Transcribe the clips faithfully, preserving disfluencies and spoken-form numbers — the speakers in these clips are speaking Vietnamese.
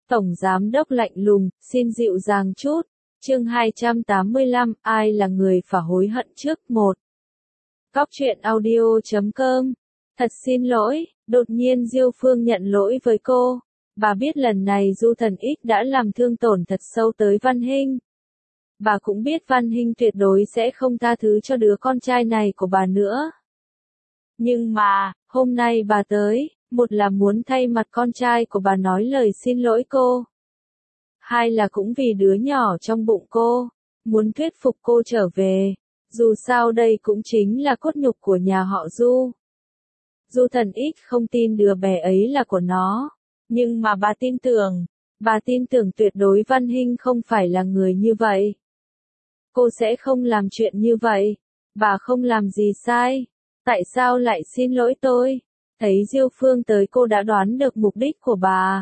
Tổng giám đốc lạnh lùng, xin dịu dàng chút. Chương hai trăm tám mươi lăm, ai là người phải hối hận trước? Một. Cóc truyện audio chấm com. Thật xin lỗi, đột nhiên Diêu Phương nhận lỗi với cô. Bà biết lần này Du Thần X đã làm thương tổn thật sâu tới Văn Hinh. Bà cũng biết Văn Hinh tuyệt đối sẽ không tha thứ cho đứa con trai này của bà nữa. Nhưng mà, hôm nay bà tới, một là muốn thay mặt con trai của bà nói lời xin lỗi cô. Hai là cũng vì đứa nhỏ trong bụng cô, muốn thuyết phục cô trở về. Dù sao đây cũng chính là cốt nhục của nhà họ Du. Du Thần X không tin đứa bé ấy là của nó. Nhưng mà bà tin tưởng, bà tin tưởng tuyệt đối Văn Hinh không phải là người như vậy. Cô sẽ không làm chuyện như vậy. Bà không làm gì sai. Tại sao lại xin lỗi tôi? Thấy Diêu Phương tới cô đã đoán được mục đích của bà.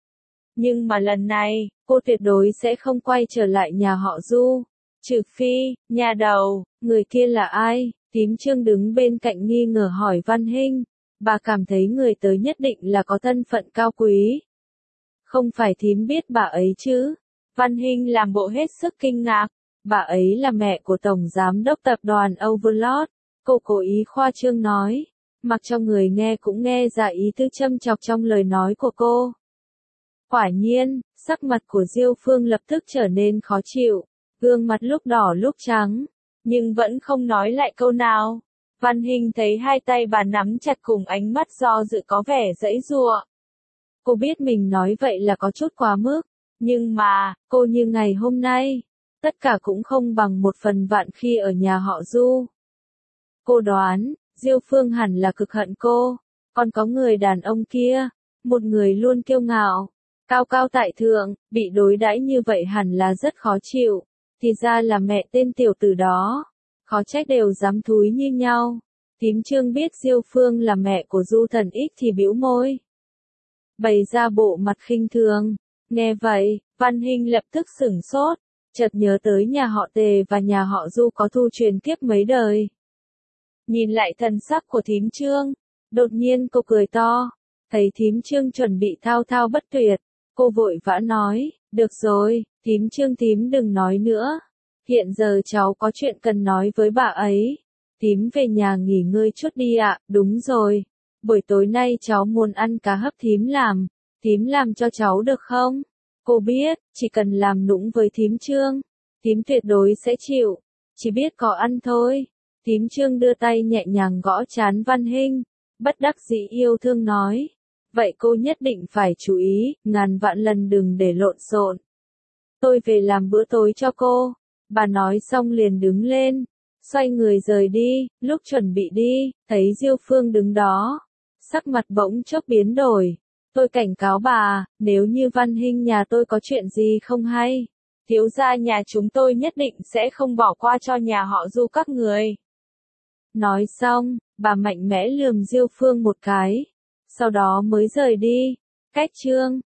Nhưng mà lần này, cô tuyệt đối sẽ không quay trở lại nhà họ Du. Trừ phi, nhà đầu, người kia là ai? Tím Trương đứng bên cạnh nghi ngờ hỏi Văn Hinh. Bà cảm thấy người tới nhất định là có thân phận cao quý. Không phải thím biết bà ấy chứ? Văn Hinh làm bộ hết sức kinh ngạc. Bà ấy là mẹ của Tổng Giám đốc tập đoàn Overlord. Cô cố ý khoa trương nói. Mặc cho người nghe cũng nghe ra ý tứ châm chọc trong lời nói của cô. Quả nhiên, sắc mặt của Diêu Phương lập tức trở nên khó chịu. Gương mặt lúc đỏ lúc trắng. Nhưng vẫn không nói lại câu nào. Văn Hinh thấy hai tay bà nắm chặt cùng ánh mắt do dự có vẻ giãy giụa. Cô biết mình nói vậy là có chút quá mức. Nhưng mà, cô như ngày hôm nay. Tất cả cũng không bằng một phần vạn khi ở nhà họ Du. Cô đoán, Diêu Phương hẳn là cực hận cô. Còn có người đàn ông kia. Một người luôn kiêu ngạo. Cao cao tại thượng, bị đối đãi như vậy hẳn là rất khó chịu. Thì ra là mẹ tên tiểu tử đó. Khó trách đều dám thúi như nhau. Tím Trương biết Diêu Phương là mẹ của Du Thần X thì bĩu môi. Bày ra bộ mặt khinh thường. Nghe vậy, Văn Hinh lập tức sửng sốt. Chợt nhớ tới nhà họ Tề và nhà họ Du có thu truyền kiếp mấy đời. Nhìn lại thần sắc của Thím Trương. Đột nhiên cô cười to. Thấy Thím Trương chuẩn bị thao thao bất tuyệt. Cô vội vã nói. Được rồi, Thím Trương thím đừng nói nữa. Hiện giờ cháu có chuyện cần nói với bà ấy. Thím về nhà nghỉ ngơi chút đi ạ. Đúng rồi. Buổi tối nay cháu muốn ăn cá hấp thím làm. Thím làm cho cháu được không? Cô biết, chỉ cần làm nũng với Thím Trương. Thím tuyệt đối sẽ chịu. Chỉ biết có ăn thôi. Thím Trương đưa tay nhẹ nhàng gõ trán Văn Hinh. Bất đắc dĩ yêu thương nói. Vậy cô nhất định phải chú ý, ngàn vạn lần đừng để lộn xộn. Tôi về làm bữa tối cho cô. Bà nói xong liền đứng lên. Xoay người rời đi, lúc chuẩn bị đi, thấy Diêu Phương đứng đó. Sắc mặt bỗng chốc biến đổi. Tôi cảnh cáo bà, nếu như Văn Hinh nhà tôi có chuyện gì không hay. Thiếu gia nhà chúng tôi nhất định sẽ không bỏ qua cho nhà họ Du các người. Nói xong, bà mạnh mẽ lườm Diêu Phương một cái. Sau đó mới rời đi. Cách chương.